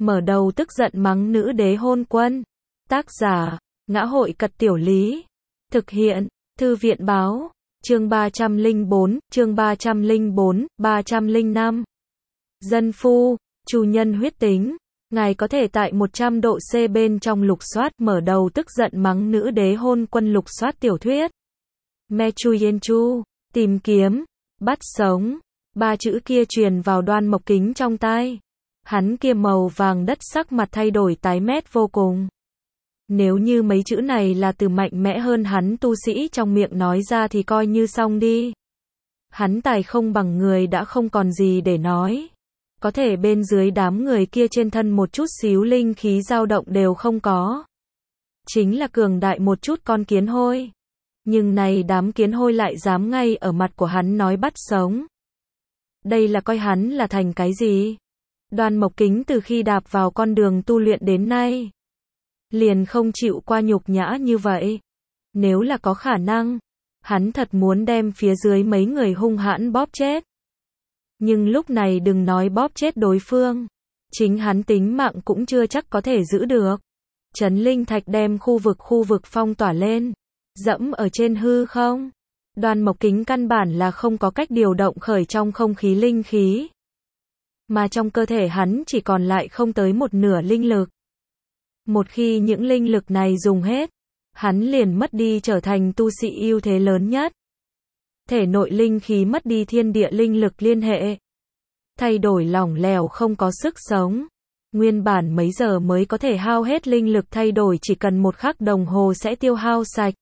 mở đầu tức giận mắng nữ đế hôn quân. Tác giả, Ngã Hội Cật Tiểu Lý. Thực hiện, Thư viện Báo. Chương 304, chương 304, 305. Dân phu, chủ nhân huyết tính. Ngài có thể tại 100 độ C bên trong lục soát, mở đầu tức giận mắng nữ đế hôn quân lục soát tiểu thuyết. Mechuyenchu, tìm kiếm, bắt sống. Ba chữ kia truyền vào Đoan Mộc Kính trong tai. Hắn kia màu vàng đất sắc mặt thay đổi tái mét vô cùng. Nếu như mấy chữ này là từ mạnh mẽ hơn hắn tu sĩ trong miệng nói ra thì coi như xong đi. Hắn tài không bằng người đã không còn gì để nói. Có thể bên dưới đám người kia trên thân một chút xíu linh khí dao động đều không có. Chính là cường đại một chút con kiến hôi. Nhưng này đám kiến hôi lại dám ngay ở mặt của hắn nói bắt sống. Đây là coi hắn là thành cái gì? Đoan Mộc Kính từ khi đạp vào con đường tu luyện đến nay, liền không chịu qua nhục nhã như vậy. Nếu là có khả năng, hắn thật muốn đem phía dưới mấy người hung hãn bóp chết. Nhưng lúc này đừng nói bóp chết đối phương, chính hắn tính mạng cũng chưa chắc có thể giữ được. Trấn linh thạch đem khu vực phong tỏa lên, dẫm ở trên hư không. Đoan Mộc Kính căn bản là không có cách điều động khởi trong không khí linh khí. Mà trong cơ thể hắn chỉ còn lại không tới một nửa linh lực. Một khi những linh lực này dùng hết, hắn liền mất đi trở thành tu sĩ ưu thế lớn nhất. Thể nội linh khí mất đi thiên địa linh lực liên hệ. Thay đổi lỏng lẻo không có sức sống. Nguyên bản mấy giờ mới có thể hao hết linh lực thay đổi chỉ cần 1 khắc đồng hồ sẽ tiêu hao sạch.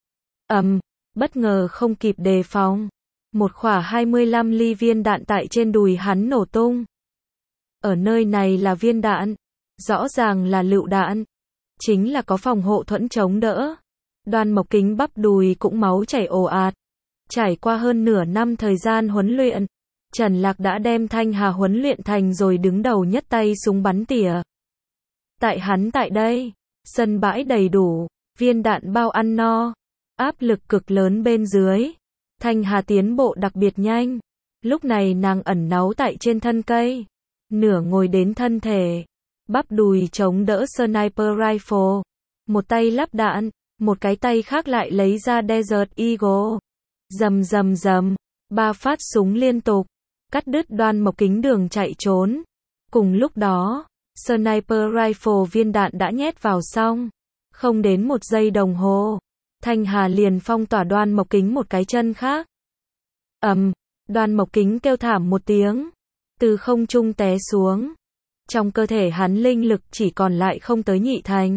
Bất ngờ không kịp đề phòng. Một quả 25 ly viên đạn tại trên đùi hắn nổ tung. Ở nơi này là viên đạn. Rõ ràng là lựu đạn. Chính là có phòng hộ thuẫn chống đỡ. Đoan Mộc Kính bắp đùi cũng máu chảy ồ ạt. Trải qua hơn nửa năm thời gian huấn luyện, Trần Lạc đã đem Thanh Hà huấn luyện thành rồi đứng đầu nhất tay súng bắn tỉa. Tại hắn tại đây, sân bãi đầy đủ, viên đạn bao ăn no, áp lực cực lớn bên dưới. Thanh Hà tiến bộ đặc biệt nhanh. Lúc này nàng ẩn náu tại trên thân cây, nửa ngồi đến thân thể, bắp đùi chống đỡ sniper rifle, một tay lắp đạn, một cái tay khác lại lấy ra Desert Eagle. Rầm rầm rầm, 3 phát súng liên tục, cắt đứt Đoan Mộc Kính đường chạy trốn. Cùng lúc đó, sniper rifle viên đạn đã nhét vào xong. Không đến 1 giây đồng hồ, Thanh Hà liền phong tỏa Đoan Mộc Kính một cái chân khác. Đoan Mộc Kính kêu thảm một tiếng, từ không trung té xuống. Trong cơ thể hắn linh lực chỉ còn lại không tới nhị thành.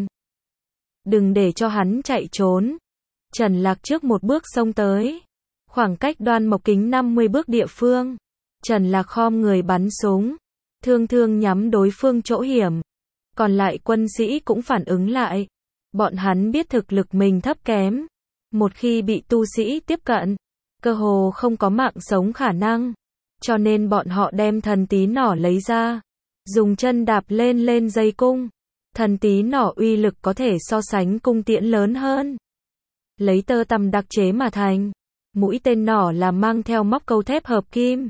Đừng để cho hắn chạy trốn. Trần Lạc trước một bước xông tới. Khoảng cách Đoan Mộc Kính 50 bước địa phương. Trần Lạc khom người bắn súng. Thương nhắm đối phương chỗ hiểm. Còn lại quân sĩ cũng phản ứng lại. Bọn hắn biết thực lực mình thấp kém. Một khi bị tu sĩ tiếp cận, cơ hồ không có mạng sống khả năng. Cho nên bọn họ đem thần tí nỏ lấy ra. Dùng chân đạp lên dây cung. Thần tí nỏ uy lực có thể so sánh cung tiễn lớn hơn. Lấy tơ tằm đặc chế mà thành. Mũi tên nỏ là mang theo móc câu thép hợp kim.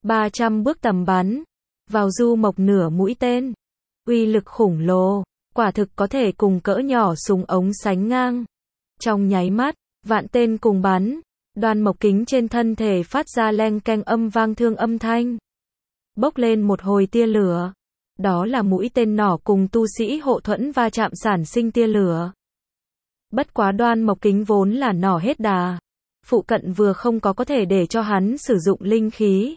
300 bước tầm bắn. Vào du mộc nửa mũi tên. Uy lực khủng lồ. Quả thực có thể cùng cỡ nhỏ súng ống sánh ngang. Trong nháy mắt, vạn tên cùng bắn. Đoan Mộc Kính trên thân thể phát ra leng keng âm vang thương âm thanh. Bốc lên một hồi tia lửa. Đó là mũi tên nỏ cùng tu sĩ hộ thuẫn va chạm sản sinh tia lửa. Bất quá Đoan Mộc Kính vốn là nỏ hết đà. Phụ cận vừa không có thể để cho hắn sử dụng linh khí.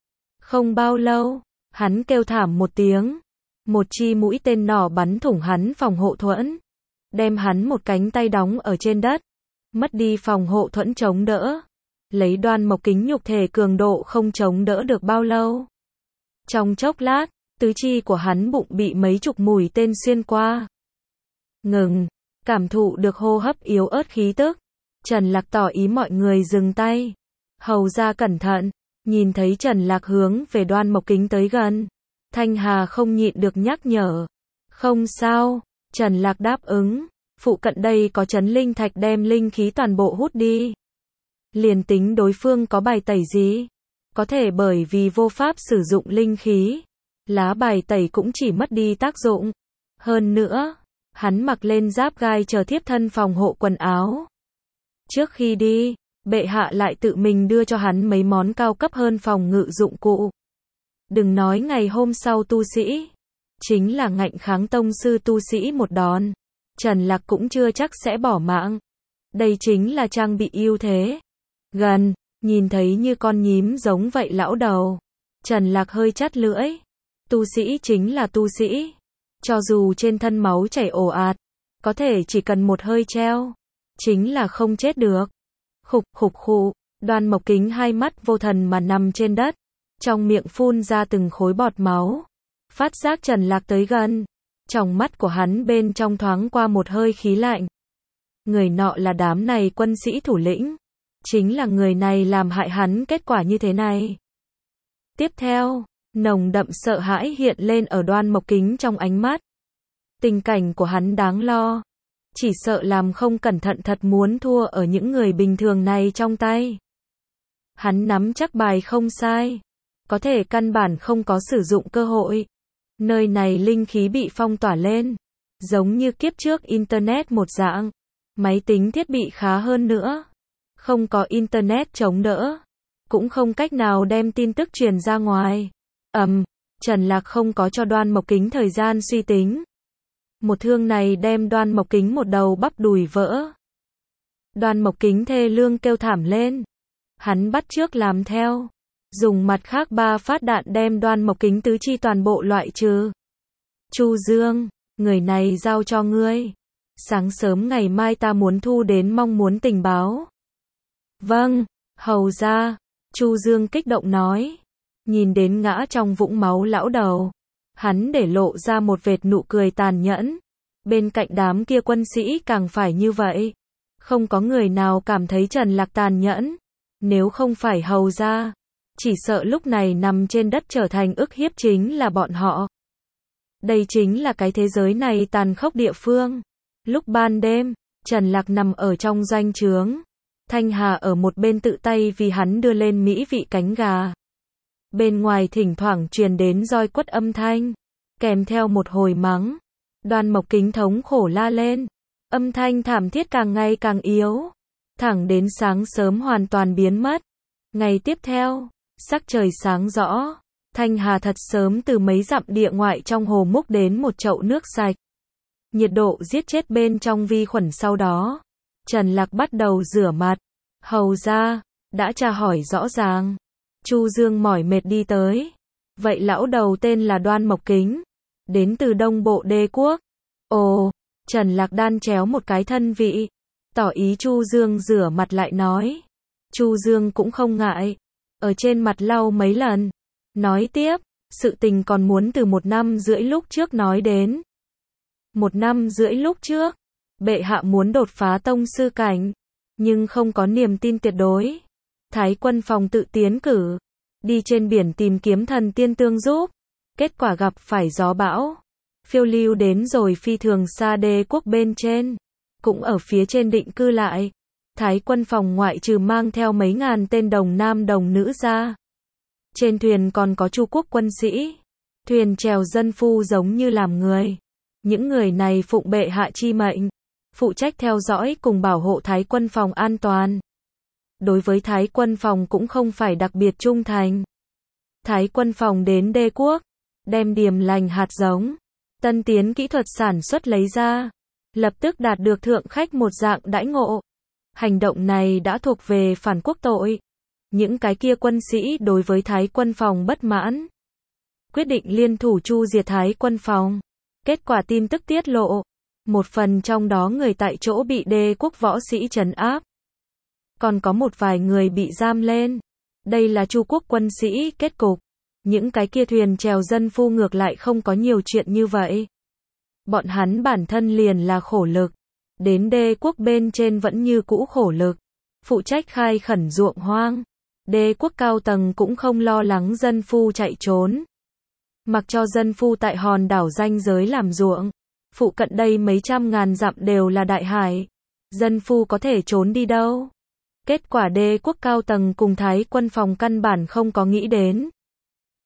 Không bao lâu, hắn kêu thảm một tiếng. Một chi mũi tên nỏ bắn thủng hắn phòng hộ thuẫn. Đem hắn một cánh tay đóng ở trên đất. Mất đi phòng hộ thuẫn chống đỡ. Lấy Đoan Mộc Kính nhục thể cường độ không chống đỡ được bao lâu. Trong chốc lát, tứ chi của hắn bụng bị mấy chục mũi tên xuyên qua. Ngừng, cảm thụ được hô hấp yếu ớt khí tức. Trần Lạc tỏ ý mọi người dừng tay. Hầu ra cẩn thận, nhìn thấy Trần Lạc hướng về Đoan Mộc Kính tới gần. Thanh Hà không nhịn được nhắc nhở. Không sao, Trần Lạc đáp ứng. Phụ cận đây có trấn linh thạch đem linh khí toàn bộ hút đi. Liền tính đối phương có bài tẩy gì, có thể bởi vì vô pháp sử dụng linh khí, lá bài tẩy cũng chỉ mất đi tác dụng. Hơn nữa, hắn mặc lên giáp gai chờ thiếp thân phòng hộ quần áo. Trước khi đi, bệ hạ lại tự mình đưa cho hắn mấy món cao cấp hơn phòng ngự dụng cụ. Đừng nói ngày hôm sau tu sĩ, chính là ngạnh kháng tông sư tu sĩ một đòn, Trần Lạc cũng chưa chắc sẽ bỏ mạng. Đây chính là trang bị ưu thế. Gần, nhìn thấy như con nhím giống vậy lão đầu. Trần Lạc hơi chát lưỡi. Tu sĩ chính là tu sĩ. Cho dù trên thân máu chảy ồ ạt, có thể chỉ cần một hơi treo, chính là không chết được. Khục khục khụ, Đoan Mộc Kính hai mắt vô thần mà nằm trên đất, trong miệng phun ra từng khối bọt máu. Phát giác Trần Lạc tới gần, trong mắt của hắn bên trong thoáng qua một hơi khí lạnh. Người nọ là đám này quân sĩ thủ lĩnh, chính là người này làm hại hắn kết quả như thế này. Tiếp theo, nồng đậm sợ hãi hiện lên ở Đoan Mộc Kính trong ánh mắt. Tình cảnh của hắn đáng lo, chỉ sợ làm không cẩn thận thật muốn thua ở những người bình thường này trong tay. Hắn nắm chắc bài không sai, có thể căn bản không có sử dụng cơ hội. Nơi này linh khí bị phong tỏa lên, giống như kiếp trước Internet một dạng. Máy tính thiết bị khá hơn nữa, không có Internet chống đỡ, cũng không cách nào đem tin tức truyền ra ngoài. Trần Lạc không có cho Đoan Mộc Kính thời gian suy tính. Một thương này đem Đoan Mộc Kính một đầu bắp đùi vỡ. Đoan Mộc Kính thê lương kêu thảm lên. Hắn bắt chước làm theo, dùng mặt khác 3 phát đạn đem Đoan Mộc Kính tứ chi toàn bộ loại trừ. Chu Dương, người này giao cho ngươi. Sáng sớm ngày mai ta muốn thu đến mong muốn tình báo. Vâng, hầu ra. Chu Dương kích động nói. Nhìn đến ngã trong vũng máu lão đầu, hắn để lộ ra một vệt nụ cười tàn nhẫn. Bên cạnh đám kia quân sĩ càng phải như vậy. Không có người nào cảm thấy Trần Lạc tàn nhẫn. Nếu không phải hầu ra, chỉ sợ lúc này nằm trên đất trở thành ức hiếp chính là bọn họ. Đây chính là cái thế giới này tàn khốc địa phương. Lúc ban đêm, Trần Lạc nằm ở trong doanh trướng. Thanh Hà ở một bên tự tay vì hắn đưa lên mỹ vị cánh gà. Bên ngoài thỉnh thoảng truyền đến roi quất âm thanh, kèm theo một hồi mắng. Đoan Mộc Kính thống khổ la lên. Âm thanh thảm thiết càng ngày càng yếu, thẳng đến sáng sớm hoàn toàn biến mất. Ngày tiếp theo, sắc trời sáng rõ, Thanh Hà thật sớm từ mấy dặm địa ngoại trong hồ múc đến một chậu nước sạch. Nhiệt độ giết chết bên trong vi khuẩn sau đó. Trần Lạc bắt đầu rửa mặt. Hầu ra, đã tra hỏi rõ ràng. Chu Dương mỏi mệt đi tới. Vậy lão đầu tên là Đoan Mộc Kính, đến từ Đông Bộ Đế quốc. Ồ, Trần Lạc đan chéo một cái thân vị, tỏ ý Chu Dương rửa mặt lại nói. Chu Dương cũng không ngại, ở trên mặt lau mấy lần. Nói tiếp, sự tình còn muốn từ 1 năm rưỡi lúc trước nói đến. 1 năm rưỡi lúc trước, bệ hạ muốn đột phá tông sư cảnh, nhưng không có niềm tin tuyệt đối. Thái quân phòng tự tiến cử, đi trên biển tìm kiếm thần tiên tương giúp. Kết quả gặp phải gió bão, phiêu lưu đến rồi phi thường xa Đế quốc bên trên, cũng ở phía trên định cư lại. Thái quân phòng ngoại trừ mang theo mấy ngàn tên đồng nam đồng nữ ra, trên thuyền còn có Chu quốc quân sĩ, thuyền chèo dân phu giống như làm người. Những người này phụng bệ hạ chi mệnh, phụ trách theo dõi cùng bảo hộ Thái quân phòng an toàn. Đối với Thái quân phòng cũng không phải đặc biệt trung thành. Thái quân phòng đến Đế quốc, đem điềm lành hạt giống, tân tiến kỹ thuật sản xuất lấy ra, lập tức đạt được thượng khách một dạng đãi ngộ. Hành động này đã thuộc về phản quốc tội. Những cái kia quân sĩ đối với Thái quân phòng bất mãn, quyết định liên thủ chu diệt Thái quân phòng. Kết quả tin tức tiết lộ, một phần trong đó người tại chỗ bị Đế quốc võ sĩ trấn áp, còn có một vài người bị giam lên. Đây là Chu quốc quân sĩ kết cục. Những cái kia thuyền chèo dân phu ngược lại không có nhiều chuyện như vậy. Bọn hắn bản thân liền là khổ lực, đến Đế quốc bên trên vẫn như cũ khổ lực, phụ trách khai khẩn ruộng hoang. Đế quốc cao tầng cũng không lo lắng dân phu chạy trốn, mặc cho dân phu tại hòn đảo ranh giới làm ruộng. Phụ cận đây mấy trăm ngàn dặm đều là đại hải, dân phu có thể trốn đi đâu. Kết quả Đế quốc cao tầng cùng Thái quân phòng căn bản không có nghĩ đến.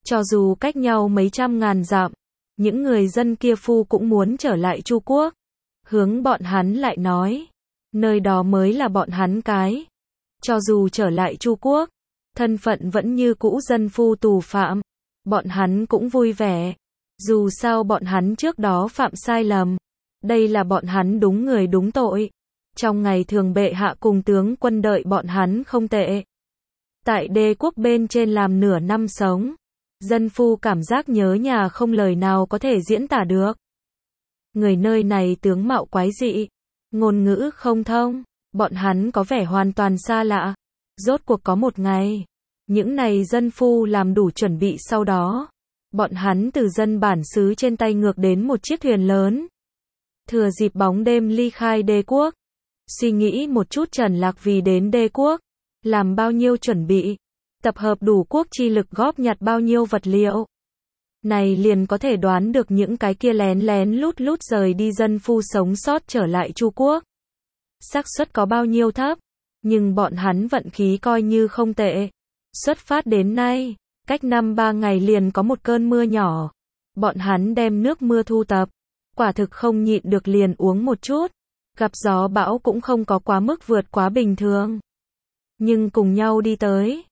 Cho dù cách nhau mấy trăm ngàn dặm, những người dân kia phu cũng muốn trở lại Chu quốc. Hướng bọn hắn lại nói, nơi đó mới là bọn hắn cái. Cho dù trở lại Chu quốc, thân phận vẫn như cũ dân phu tù phạm, bọn hắn cũng vui vẻ. Dù sao bọn hắn trước đó phạm sai lầm, đây là bọn hắn đúng người đúng tội. Trong ngày thường bệ hạ cùng tướng quân đợi bọn hắn không tệ. Tại đế quốc bên trên làm nửa năm sống, dân phu cảm giác nhớ nhà không lời nào có thể diễn tả được. Người nơi này tướng mạo quái dị, ngôn ngữ không thông, bọn hắn có vẻ hoàn toàn xa lạ. Rốt cuộc có một ngày, những này dân phu làm đủ chuẩn bị, sau đó bọn hắn từ dân bản xứ trên tay ngược đến một chiếc thuyền lớn. Thừa dịp bóng đêm ly khai đế quốc. Suy nghĩ một chút Trần Lạc vì đến đế quốc, làm bao nhiêu chuẩn bị, tập hợp đủ quốc chi lực góp nhặt bao nhiêu vật liệu. Này liền có thể đoán được những cái kia lén lén lút lút rời đi dân phu sống sót trở lại Chu quốc. Xác suất có bao nhiêu thấp, nhưng bọn hắn vận khí coi như không tệ. Xuất phát đến nay, cách 5-3 ngày liền có một cơn mưa nhỏ. Bọn hắn đem nước mưa thu tập, quả thực không nhịn được liền uống một chút. Gặp gió bão cũng không có quá mức vượt quá bình thường. Nhưng cùng nhau đi tới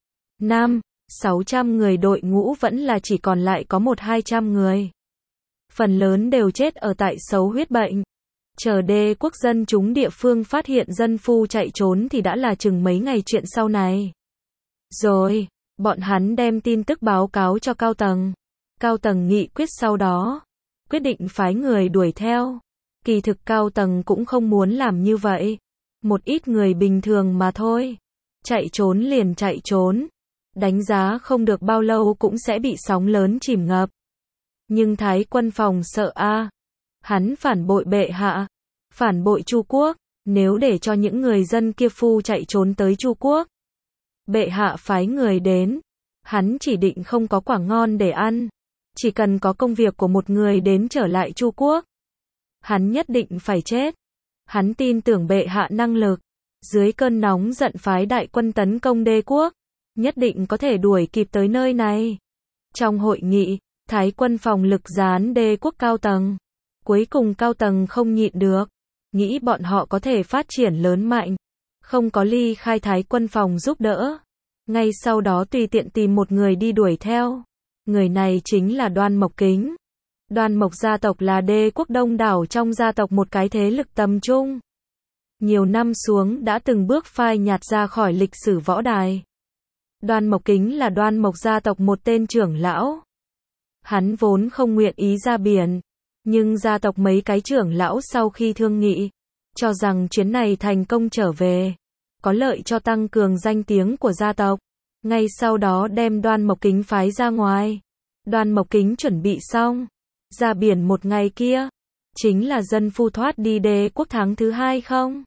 500-600 người đội ngũ vẫn là chỉ còn lại có 100-200 người. Phần lớn đều chết ở tại sấu huyết bệnh. Chờ đế quốc dân chúng địa phương phát hiện dân phu chạy trốn thì đã là chừng mấy ngày chuyện sau này. Rồi, bọn hắn đem tin tức báo cáo cho cao tầng. Cao tầng nghị quyết sau đó, quyết định phái người đuổi theo. Kỳ thực cao tầng cũng không muốn làm như vậy. Một ít người bình thường mà thôi. Chạy trốn liền chạy trốn. Đánh giá không được bao lâu cũng sẽ bị sóng lớn chìm ngập. Nhưng Thái quân phòng sợ a, hắn phản bội bệ hạ, phản bội Chu quốc. Nếu để cho những người dân kia phu chạy trốn tới Chu quốc, bệ hạ phái người đến, hắn chỉ định không có quả ngon để ăn. Chỉ cần có công việc của một người đến trở lại Chu quốc, hắn nhất định phải chết. Hắn tin tưởng bệ hạ năng lực, dưới cơn nóng giận phái đại quân tấn công đế quốc, nhất định có thể đuổi kịp tới nơi này. Trong hội nghị, Thái quân phòng lực gián đế quốc cao tầng. Cuối cùng cao tầng không nhịn được, nghĩ bọn họ có thể phát triển lớn mạnh, không có ly khai Thái quân phòng giúp đỡ. Ngay sau đó tùy tiện tìm một người đi đuổi theo. Người này chính là Đoan Mộc Kính. Đoan Mộc gia tộc là đế quốc đông đảo trong gia tộc một cái thế lực tầm trung. Nhiều năm xuống đã từng bước phai nhạt ra khỏi lịch sử võ đài. Đoan Mộc Kính là Đoan Mộc gia tộc một tên trưởng lão. Hắn vốn không nguyện ý ra biển, nhưng gia tộc mấy cái trưởng lão sau khi thương nghị, cho rằng chuyến này thành công trở về, có lợi cho tăng cường danh tiếng của gia tộc. Ngay sau đó đem Đoan Mộc Kính phái ra ngoài. Đoan Mộc Kính chuẩn bị xong, ra biển một ngày kia, chính là dân phu thoát đi đế quốc tháng thứ 2 không?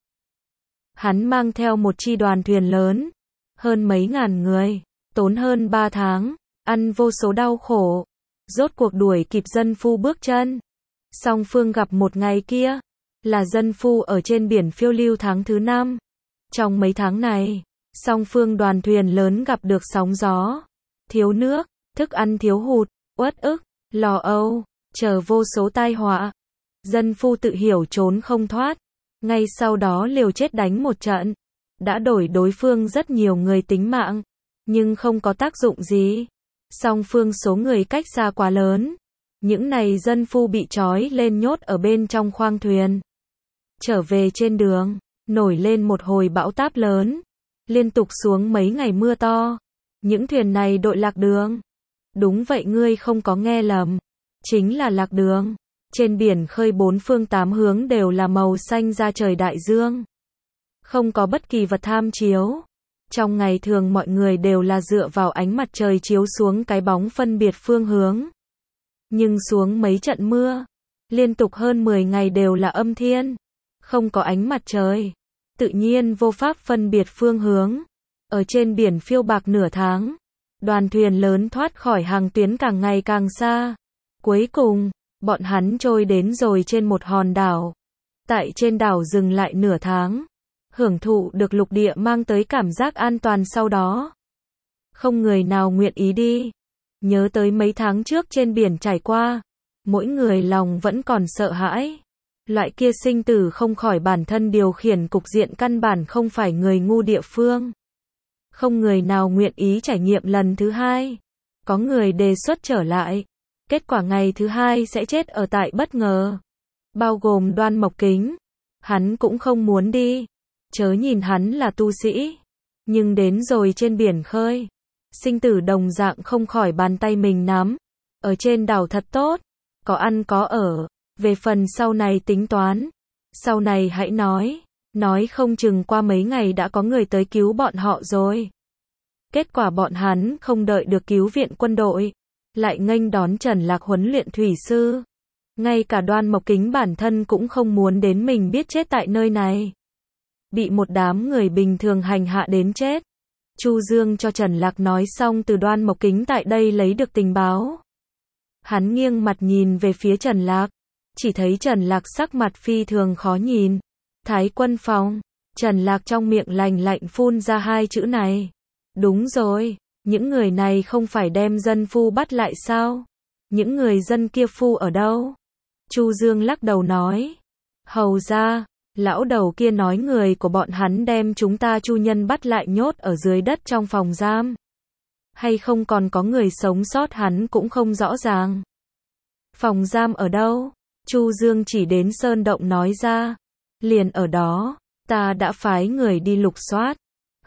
Hắn mang theo một chi đoàn thuyền lớn, hơn mấy ngàn người, tốn hơn 3 tháng, ăn vô số đau khổ, rốt cuộc đuổi kịp dân phu bước chân. Song phương gặp một ngày kia, là dân phu ở trên biển phiêu lưu tháng thứ 5. Trong mấy tháng này, song phương đoàn thuyền lớn gặp được sóng gió, thiếu nước, thức ăn thiếu hụt, uất ức, lo âu, chờ vô số tai họa. Dân phu tự hiểu trốn không thoát, ngay sau đó liều chết đánh một trận, đã đổi đối phương rất nhiều người tính mạng, nhưng không có tác dụng gì. Song phương số người cách xa quá lớn, những này dân phu bị trói lên nhốt ở bên trong khoang thuyền. Trở về trên đường, nổi lên một hồi bão táp lớn, liên tục xuống mấy ngày mưa to. Những thuyền này đội lạc đường. Đúng vậy, ngươi không có nghe lầm, chính là lạc đường. Trên biển khơi bốn phương tám hướng đều là màu xanh da trời đại dương. Không có bất kỳ vật tham chiếu. Trong ngày thường mọi người đều là dựa vào ánh mặt trời chiếu xuống cái bóng phân biệt phương hướng. Nhưng xuống mấy trận mưa, liên tục hơn 10 ngày đều là âm thiên, không có ánh mặt trời, tự nhiên vô pháp phân biệt phương hướng. Ở trên biển phiêu bạc nửa tháng, đoàn thuyền lớn thoát khỏi hàng tuyến càng ngày càng xa. Cuối cùng, bọn hắn trôi đến rồi trên một hòn đảo. Tại trên đảo dừng lại nửa tháng, hưởng thụ được lục địa mang tới cảm giác an toàn sau đó. Không người nào nguyện ý đi. Nhớ tới mấy tháng trước trên biển trải qua, mỗi người lòng vẫn còn sợ hãi. Loại kia sinh tử không khỏi bản thân điều khiển cục diện căn bản không phải người ngu địa phương. Không người nào nguyện ý trải nghiệm lần thứ hai. Có người đề xuất trở lại. Kết quả ngày thứ hai sẽ chết ở tại bất ngờ. Bao gồm Đoan Mộc Kính. Hắn cũng không muốn đi. Chớ nhìn hắn là tu sĩ. Nhưng đến rồi trên biển khơi. Sinh tử đồng dạng không khỏi bàn tay mình nắm. Ở trên đảo thật tốt. Có ăn có ở. Về phần sau này tính toán. Sau này hãy nói. Nói không chừng qua mấy ngày đã có người tới cứu bọn họ rồi. Kết quả bọn hắn không đợi được cứu viện quân đội. Lại nghênh đón Trần Lạc huấn luyện thủy sư. Ngay cả Đoan Mộc Kính bản thân cũng không muốn đến mình biết chết tại nơi này. Bị một đám người bình thường hành hạ đến chết. Chu Dương cho Trần Lạc nói xong từ Đoan Mộc Kính tại đây lấy được tình báo. Hắn nghiêng mặt nhìn về phía Trần Lạc. Chỉ thấy Trần Lạc sắc mặt phi thường khó nhìn. Thái quân phòng. Trần Lạc trong miệng lành lạnh phun ra hai chữ này. Đúng rồi, những người này không phải đem dân phu bắt lại sao? Những người dân kia phu ở đâu? Chu Dương lắc đầu nói. Hầu ra, lão đầu kia nói người của bọn hắn đem chúng ta Chu nhân bắt lại nhốt ở dưới đất trong phòng giam. Hay không còn có người sống sót hắn cũng không rõ ràng. Phòng giam ở đâu? Chu Dương chỉ đến sơn động nói ra. Liền ở đó, ta đã phái người đi lục soát.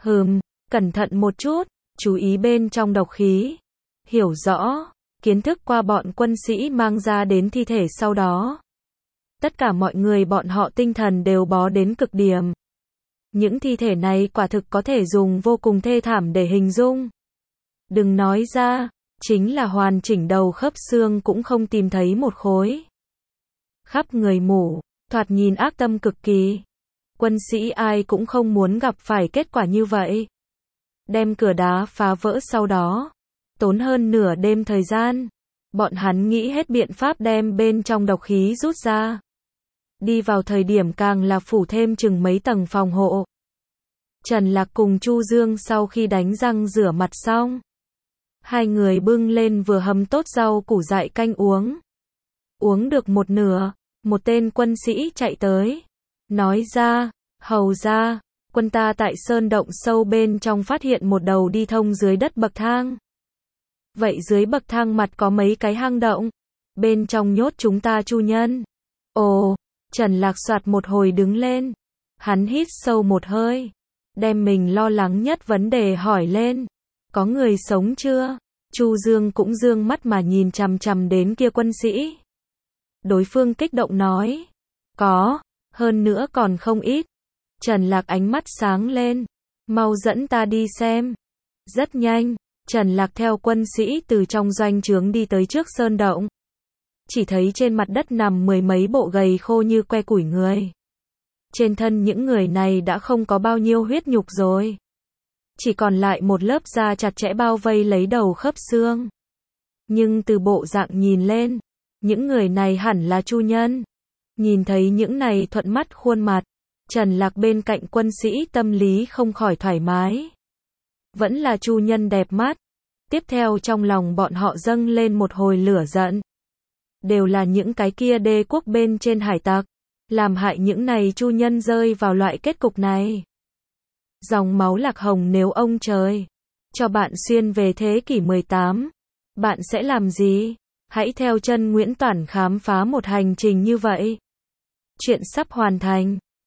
Cẩn thận một chút, chú ý bên trong độc khí. Hiểu rõ, kiến thức qua bọn quân sĩ mang ra đến thi thể sau đó. Tất cả mọi người bọn họ tinh thần đều bó đến cực điểm. Những thi thể này quả thực có thể dùng vô cùng thê thảm để hình dung. Đừng nói ra, chính là hoàn chỉnh đầu khớp xương cũng không tìm thấy một khối. Khắp người mủ, thoạt nhìn ác tâm cực kỳ. Quân sĩ ai cũng không muốn gặp phải kết quả như vậy. Đem cửa đá phá vỡ sau đó. Tốn hơn nửa đêm thời gian. Bọn hắn nghĩ hết biện pháp đem bên trong độc khí rút ra. Đi vào thời điểm càng là phủ thêm chừng mấy tầng phòng hộ. Trần Lạc cùng Chu Dương sau khi đánh răng rửa mặt xong. Hai người bưng lên vừa hầm tốt rau củ dại canh uống. Uống được một nửa, một tên quân sĩ chạy tới. Nói ra, hầu ra, quân ta tại sơn động sâu bên trong phát hiện một đầu đi thông dưới đất bậc thang. Vậy dưới bậc thang mặt có mấy cái hang động. Bên trong nhốt chúng ta Chu nhân. Ồ, Trần Lạc soạt một hồi đứng lên. Hắn hít sâu một hơi. Đem mình lo lắng nhất vấn đề hỏi lên. Có người sống chưa? Chu Dương cũng dương mắt mà nhìn chằm chằm đến kia quân sĩ. Đối phương kích động nói. Có, hơn nữa còn không ít. Trần Lạc ánh mắt sáng lên. Mau dẫn ta đi xem. Rất nhanh, Trần Lạc theo quân sĩ từ trong doanh trướng đi tới trước sơn động. Chỉ thấy trên mặt đất nằm mười mấy bộ gầy khô như que củi người. Trên thân những người này đã không có bao nhiêu huyết nhục rồi. Chỉ còn lại một lớp da chặt chẽ bao vây lấy đầu khớp xương. Nhưng từ bộ dạng nhìn lên, những người này hẳn là Chu nhân. Nhìn thấy những này thuận mắt khuôn mặt, Trần Lạc bên cạnh quân sĩ tâm lý không khỏi thoải mái. Vẫn là Chu nhân đẹp mắt. Tiếp theo trong lòng bọn họ dâng lên một hồi lửa giận. Đều là những cái kia đế quốc bên trên hải tặc, làm hại những này Chu nhân rơi vào loại kết cục này. Dòng máu Lạc Hồng nếu ông trời cho bạn xuyên về thế kỷ 18, bạn sẽ làm gì? Hãy theo chân Nguyễn Toản khám phá một hành trình như vậy. Chuyện sắp hoàn thành.